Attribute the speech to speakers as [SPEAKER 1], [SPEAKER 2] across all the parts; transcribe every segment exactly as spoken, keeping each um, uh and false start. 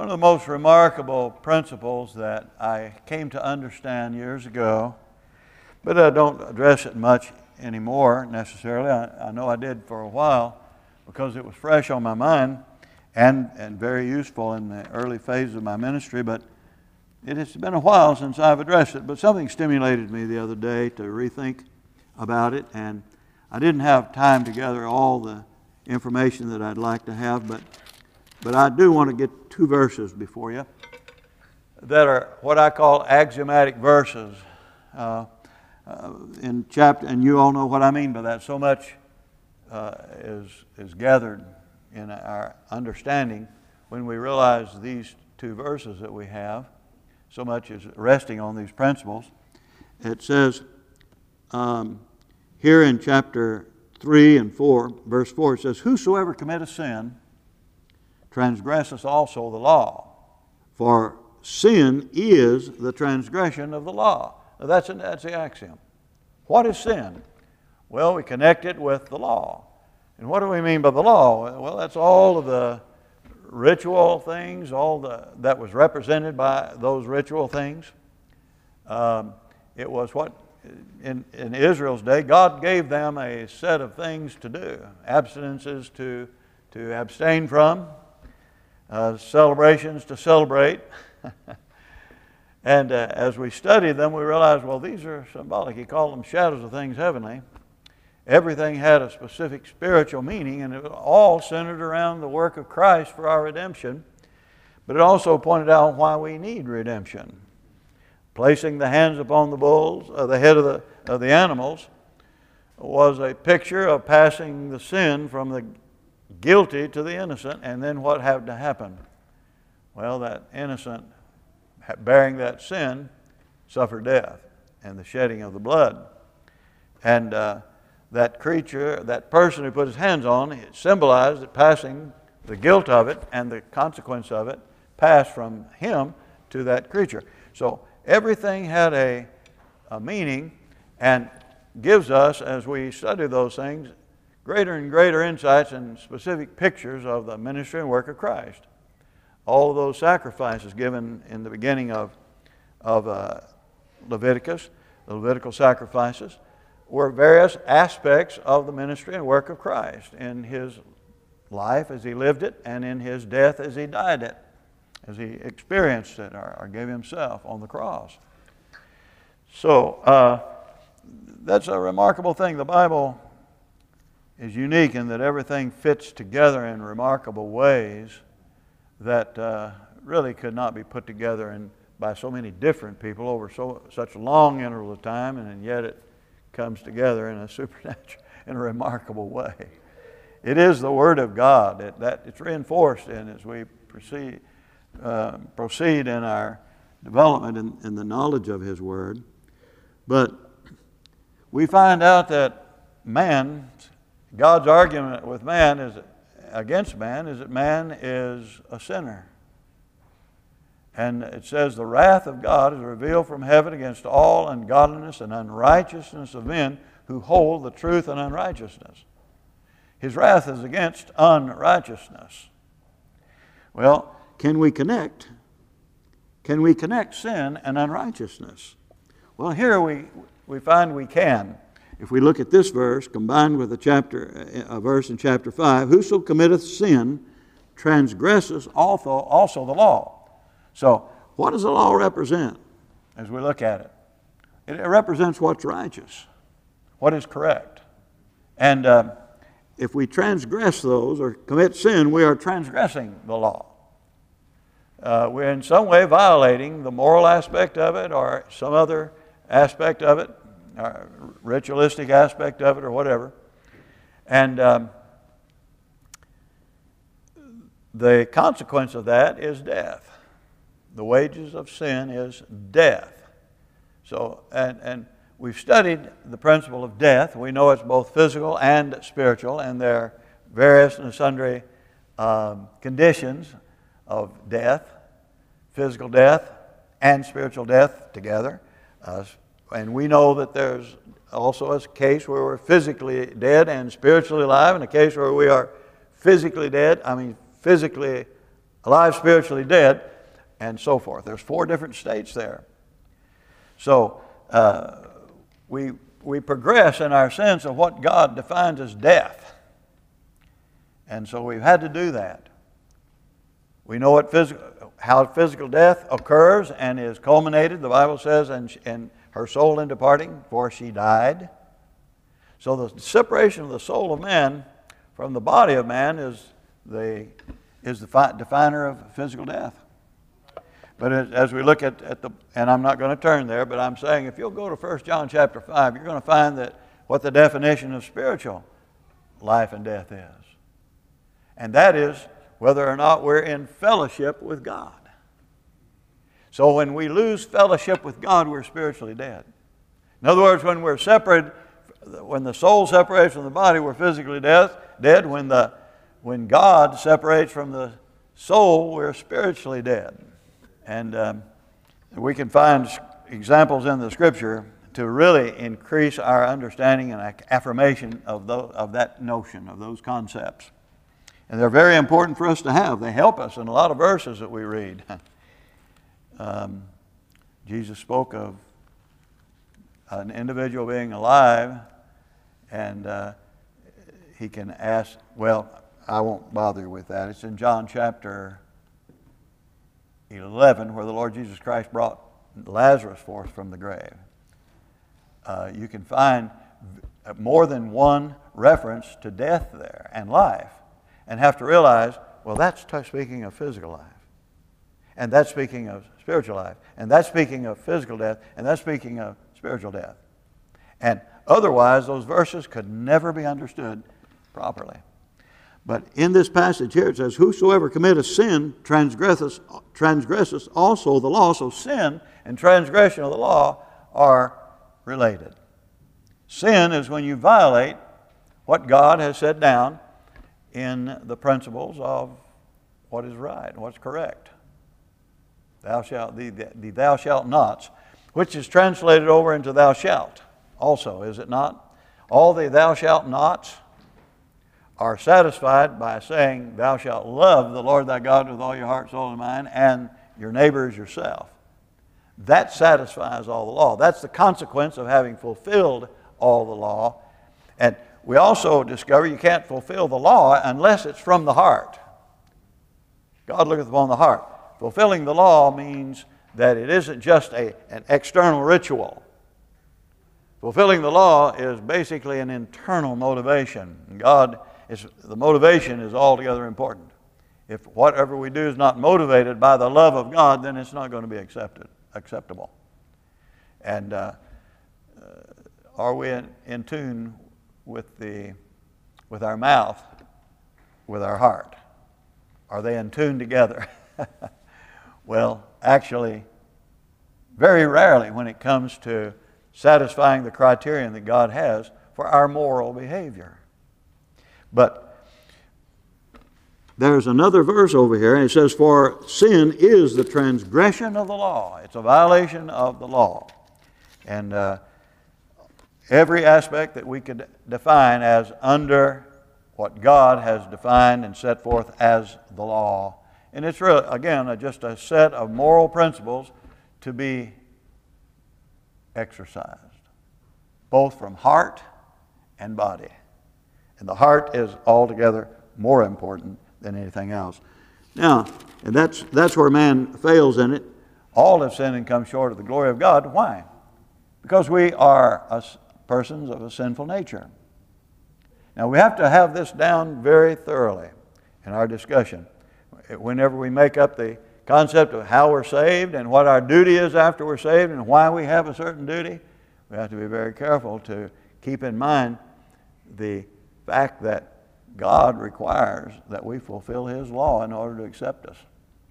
[SPEAKER 1] One of the most remarkable principles that I came to understand years ago, but I don't address it much anymore necessarily. I, I know I did for a while because it was fresh on my mind and, and very useful in the early phase of my ministry, but it has been a while since I've addressed it. But something stimulated me the other day to rethink about it, and I didn't have time to gather all the information that I'd like to have, but But I do want to get two verses before you that are what I call axiomatic verses uh, uh, in chapter, and you all know what I mean by that. So much uh, is is gathered in our understanding when we realize these two verses that we have. So much is resting on these principles. It says um, here in chapter three and four, verse four, it says, "Whosoever committeth sin transgresseth also the law, for sin is the transgression of the law." Now that's, an, that's the axiom. What is sin? Well, we connect it with the law. And what do we mean by the law? Well, that's all of the ritual things, all the that was represented by those ritual things. Um, it was what, in, in Israel's day, God gave them a set of things to do, abstinences to, to abstain from, Uh, celebrations to celebrate. And uh, as we studied them, we realized, well, these are symbolic. He called them shadows of things heavenly. Everything had a specific spiritual meaning, and it was all centered around the work of Christ for our redemption. But it also pointed out why we need redemption. Placing the hands upon the bulls, uh, the head of the, of the animals, was a picture of passing the sin from the guilty to the innocent. And then what had to happen? Well, that innocent, bearing that sin, suffered death and the shedding of the blood. And uh, that creature, that person who put his hands on, it symbolized that passing the guilt of it and the consequence of it passed from him to that creature. So everything had a, a meaning, and gives us, as we study those things, greater and greater insights and specific pictures of the ministry and work of Christ. All of those sacrifices given in the beginning of, of uh, Leviticus, the Levitical sacrifices, were various aspects of the ministry and work of Christ in His life as He lived it, and in His death as He died it, as He experienced it or, or gave Himself on the cross. So uh, that's a remarkable thing. The Bible is unique in that everything fits together in remarkable ways that uh, really could not be put together in, by so many different people over so such a long interval of time, and, and yet it comes together in a supernatural, in a remarkable way. It is the Word of God. It, that, it's reinforced in as we proceed, uh, proceed in our development in, in the knowledge of His Word. But we find out that man, God's argument with man is against man is that man is a sinner. And it says, "The wrath of God is revealed from heaven against all ungodliness and unrighteousness of men who hold the truth in unrighteousness." His wrath is against unrighteousness. Well, can we connect? Can we connect sin and unrighteousness? Well, here we, we find we can. If we look at this verse, combined with a chapter, a verse in chapter five, "Whoso committeth sin transgresses also, also the law." So, what does the law represent as we look at it? It represents what's righteous, what is correct. And uh, if we transgress those or commit sin, we are transgressing the law. Uh, we're in some way violating the moral aspect of it or some other aspect of it, or ritualistic aspect of it, or whatever. And um, the consequence of that is death. The wages of sin is death. So, and, and we've studied the principle of death. We know it's both physical and spiritual, and there are various and sundry um, conditions of death, physical death and spiritual death together. Uh, and we know that there's also a case where we're physically dead and spiritually alive, and a case where we are physically dead, I mean physically alive, spiritually dead, and so forth. There's four different states there. So uh, we, we progress in our sense of what God defines as death. And so we've had to do that. We know what physical, how physical death occurs and is culminated. The Bible says, and, and her soul in departing, for she died. So the separation of the soul of man from the body of man is the, is the fi- definer of physical death. But as we look at, at the, and I'm not going to turn there, but I'm saying if you'll go to First John chapter five, you're going to find that what the definition of spiritual life and death is. And that is whether or not we're in fellowship with God. So when we lose fellowship with God, we're spiritually dead. In other words, when we're separated, when the soul separates from the body, we're physically death, dead. When, the, when God separates from the soul, we're spiritually dead. And um, we can find examples in the Scripture to really increase our understanding and affirmation of, those, of that notion, of those concepts. And they're very important for us to have. They help us in a lot of verses that we read. um, Jesus spoke of an individual being alive, and uh, he can ask, well, I won't bother you with that. It's in John chapter eleven, where the Lord Jesus Christ brought Lazarus forth from the grave. Uh, you can find more than one reference to death there and life, and have to realize, well, that's t- speaking of physical life, and that's speaking of spiritual life, and that's speaking of physical death, and that's speaking of spiritual death. And otherwise, those verses could never be understood properly. But in this passage here, it says, whosoever committeth sin transgresseth, transgresseth also the law. So sin and transgression of the law are related. Sin is when you violate what God has set down in the principles of what is right and what's correct. Thou shalt, the, the, the thou shalt nots, which is translated over into thou shalt also, is it not? All the thou shalt nots are satisfied by saying, thou shalt love the Lord thy God with all your heart, soul, and mind, and your neighbor as yourself. That satisfies all the law. That's the consequence of having fulfilled all the law. And we also discover you can't fulfill the law unless it's from the heart. God looketh upon the heart. Fulfilling the law means that it isn't just a, an external ritual. Fulfilling the law is basically an internal motivation. God is, the motivation is altogether important. If whatever we do is not motivated by the love of God, then it's not going to be accepted, acceptable. And uh, uh, are we in, in tune with the with our mouth, with our heart? Are they in tune together? Well, actually, very rarely when it comes to satisfying the criterion that God has for our moral behavior. But there's another verse over here, and it says, for sin is the transgression of the law. It's a violation of the law. And uh, every aspect that we could define as under what God has defined and set forth as the law. And it's really, again, just a set of moral principles to be exercised, both from heart and body. And the heart is altogether more important than anything else. Now, and that's that's where man fails in it. All have sinned and come short of the glory of God. Why? Because we are a, persons of a sinful nature. Now, we have to have this down very thoroughly in our discussion. Whenever we make up the concept of how we're saved and what our duty is after we're saved and why we have a certain duty, we have to be very careful to keep in mind the fact that God requires that we fulfill His law in order to accept us.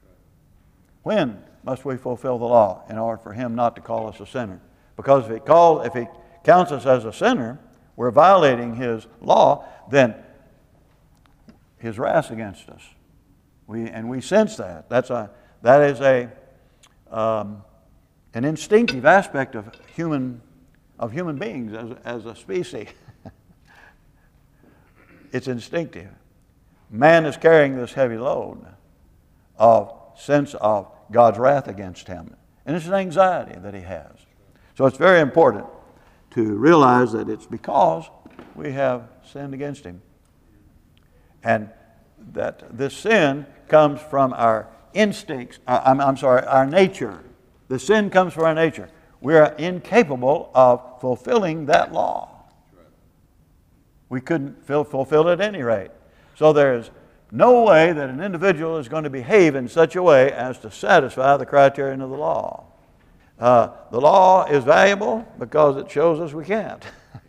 [SPEAKER 1] When must we fulfill the law in order for Him not to call us a sinner? Because if He calls, if He counts us as a sinner, we're violating His law, then His wrath against us. We and we sense that. That's a that is a um, an instinctive aspect of human of human beings as as a species. It's instinctive. Man is carrying this heavy load of sense of God's wrath against him. And it's an anxiety that he has. So it's very important to realize that it's because we have sinned against him. And that this sin comes from our instincts, uh, I'm, I'm sorry, our nature. The sin comes from our nature. We are incapable of fulfilling that law. We couldn't fulfill it at any rate. So there's no way that an individual is going to behave in such a way as to satisfy the criterion of the law. Uh, the law is valuable because it shows us we can't.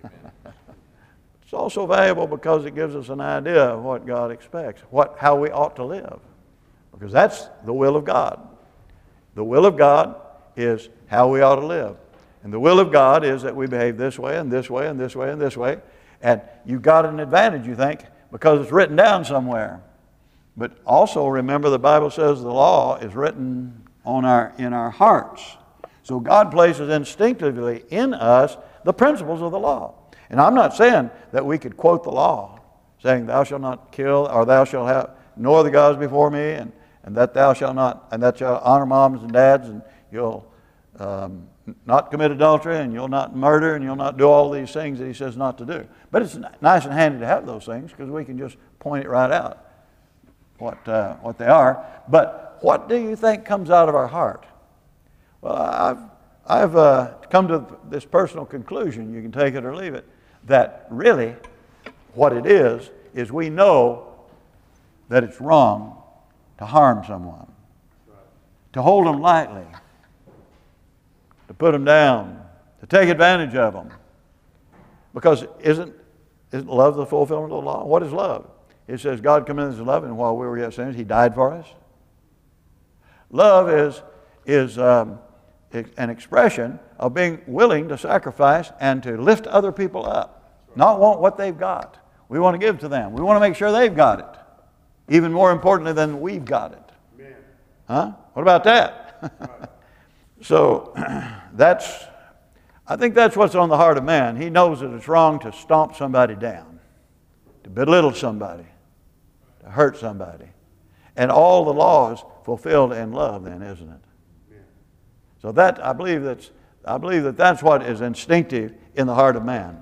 [SPEAKER 1] It's also valuable because it gives us an idea of what God expects, what, how we ought to live. Because that's the will of God. The will of God is how we ought to live. And the will of God is that we behave this way and this way and this way and this way. And you've got an advantage, you think, because it's written down somewhere. But also remember the Bible says the law is written on our, in our hearts. So God places instinctively in us the principles of the law. And I'm not saying that we could quote the law, saying thou shalt not kill, or thou shalt have no other gods before me, and, and that thou shalt not, and that shalt honor moms and dads, and you'll um, not commit adultery, and you'll not murder, and you'll not do all these things that he says not to do. But it's nice and handy to have those things because we can just point it right out what uh, what they are. But what do you think comes out of our heart? Well, I've I've uh, come to this personal conclusion. You can take it or leave it. That really, what it is is we know that it's wrong to harm someone, to hold them lightly, to put them down, to take advantage of them. Because isn't, isn't love the fulfillment of the law? What is love? It says God commended his love, and while we were yet sinners, he died for us. Love is, is um, an expression of being willing to sacrifice and to lift other people up. Not want what they've got. We want to give to them. We want to make sure they've got it. Even more importantly than we've got it. Amen. Huh? What about that? So that's, I think that's what's on the heart of man. He knows that it's wrong to stomp somebody down, to belittle somebody, to hurt somebody. And all the law is fulfilled in love then, isn't it? So that, I believe that's, I believe that that's what is instinctive in the heart of man.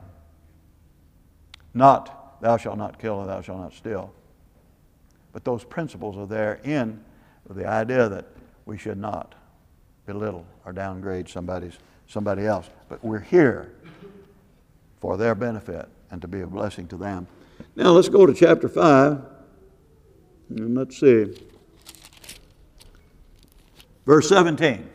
[SPEAKER 1] Not, thou shalt not kill or thou shalt not steal. But those principles are there in the idea that we should not belittle or downgrade somebody's, somebody else. But we're here for their benefit and to be a blessing to them. Now let's go to chapter five. And let's see. Verse seventeen.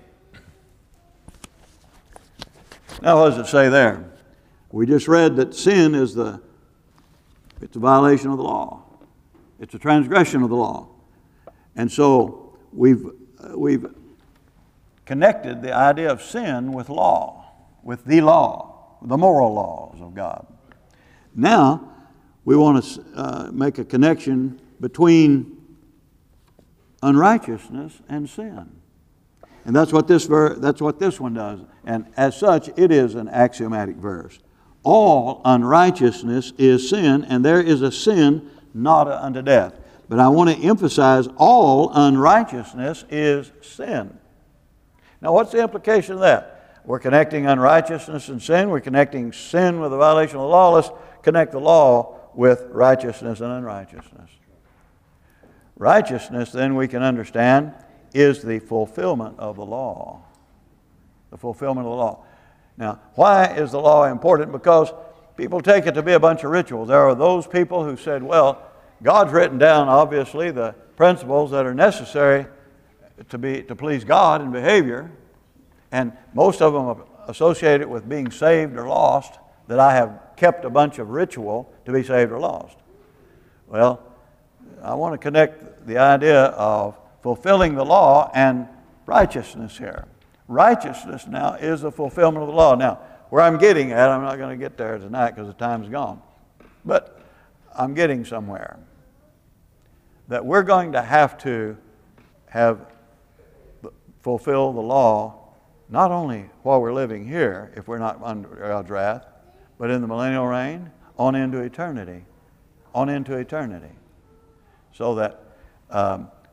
[SPEAKER 1] Now what does it say there? We just read that sin is the, it's a violation of the law. It's a transgression of the law. And so we've, we've connected the idea of sin with law, with the law, the moral laws of God. Now we want to uh, make a connection between unrighteousness and sin. And that's what this ver- that's what this one does. And as such, it is an axiomatic verse. All unrighteousness is sin, and there is a sin not unto death. But I want to emphasize all unrighteousness is sin. Now, what's the implication of that? We're connecting unrighteousness and sin. We're connecting sin with the violation of the law. Let's connect the law with righteousness and unrighteousness. Righteousness, then, we can understand, is the fulfillment of the law. The fulfillment of the law. Now, why is the law important? Because people take it to be a bunch of rituals. There are those people who said, well, God's written down, obviously, the principles that are necessary to be to please God in behavior, and most of them are associated with being saved or lost, that I have kept a bunch of ritual to be saved or lost. Well, I want to connect the idea of fulfilling the law and righteousness here. Righteousness now is the fulfillment of the law. Now, where I'm getting at, I'm not going to get there tonight because the time's gone, but I'm getting somewhere. That we're going to have to have fulfill the law not only while we're living here, if we're not under God's wrath, but in the millennial reign, on into eternity. On into eternity. So that um,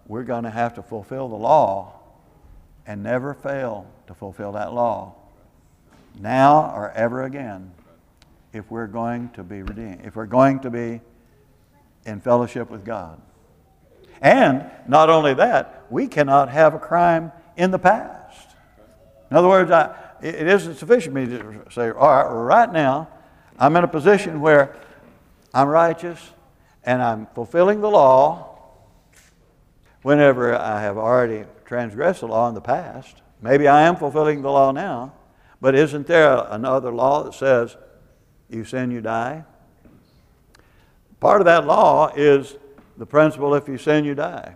[SPEAKER 1] we're going to have to fulfill the law and never fail to fulfill that law now or ever again if we're going to be redeemed, if we're going to be in fellowship with God. And not only that, we cannot have a crime in the past. In other words, I, it isn't sufficient for me to say, all right, right now, I'm in a position where I'm righteous and I'm fulfilling the law whenever I have already transgressed the law in the past. Maybe I am fulfilling the law now, but isn't there another law that says, you sin, you die? Part of that law is the principle, if you sin, you die.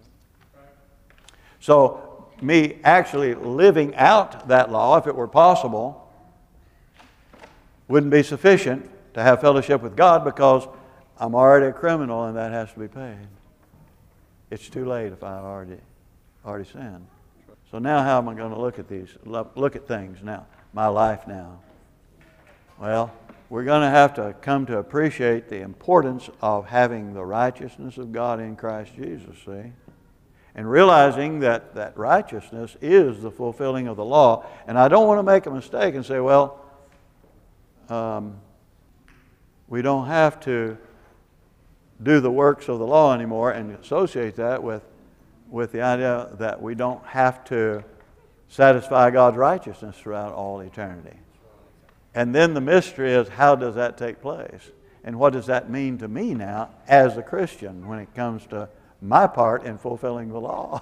[SPEAKER 1] So me actually living out that law, if it were possible, wouldn't be sufficient to have fellowship with God because I'm already a criminal and that has to be paid. It's too late if I've already, already sinned. So now how am I going to look at these, look at things now, my life now? Well, we're going to have to come to appreciate the importance of having the righteousness of God in Christ Jesus, see? And realizing that that righteousness is the fulfilling of the law. And I don't want to make a mistake and say, well, um, we don't have to do the works of the law anymore and associate that with, with the idea that we don't have to satisfy God's righteousness throughout all eternity. And then the mystery is, how does that take place? And what does that mean to me now as a Christian when it comes to my part in fulfilling the law?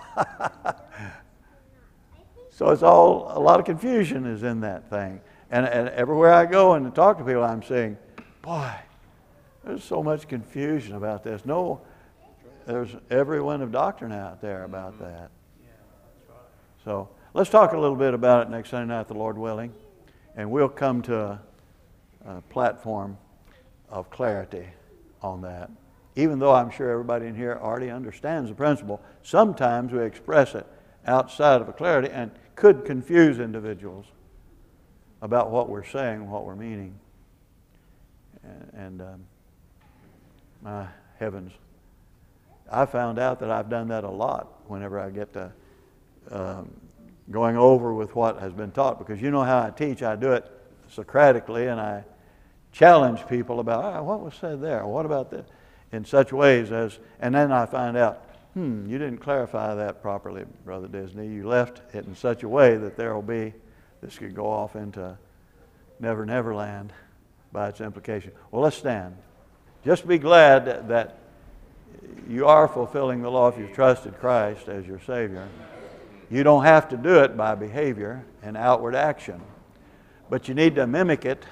[SPEAKER 1] So it's all, a lot of confusion is in that thing. And, and everywhere I go and talk to people, I'm saying, boy, there's so much confusion about this. No, there's every wind of doctrine out there about that. So let's talk a little bit about it next Sunday night, the Lord willing. And we'll come to a, a platform of clarity on that. Even though I'm sure everybody in here already understands the principle, sometimes we express it outside of a clarity and could confuse individuals about what we're saying, what we're meaning. And, and um, my heavens, I found out that I've done that a lot whenever I get to um, going over with what has been taught, because you know how I teach, I do it Socratically, and I challenge people about, oh, what was said there, what about this, in such ways as, and then I find out, hmm, you didn't clarify that properly, Brother Disney. You left it in such a way that there will be, this could go off into Never Never Land by its implication. Well, let's stand. Just be glad that, that you are fulfilling the law if you've trusted Christ as your Savior. You don't have to do it by behavior and outward action, but you need to mimic it,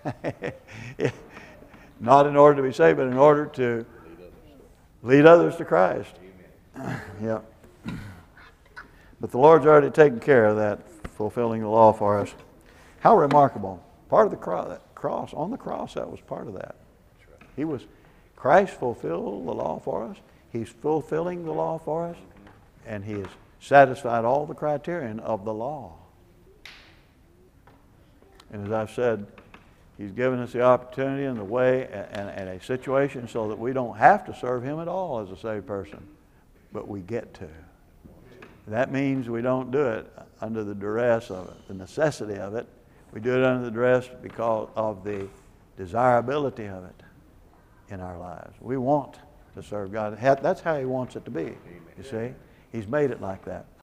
[SPEAKER 1] not in order to be saved, but in order to lead others to Christ. Yeah. But the Lord's already taken care of that, fulfilling the law for us. How remarkable. Part of the cross, on the cross, that was part of that. He was, Christ fulfilled the law for us. He's fulfilling the law for us, and He has satisfied all the criterion of the law. And as I've said, He's given us the opportunity and the way and, and a situation so that we don't have to serve Him at all as a saved person, but we get to. That means we don't do it under the duress of it, the necessity of it. We do it under the duress because of the desirability of it in our lives. We want to serve God. That's how He wants it to be, you see. He's made it like that.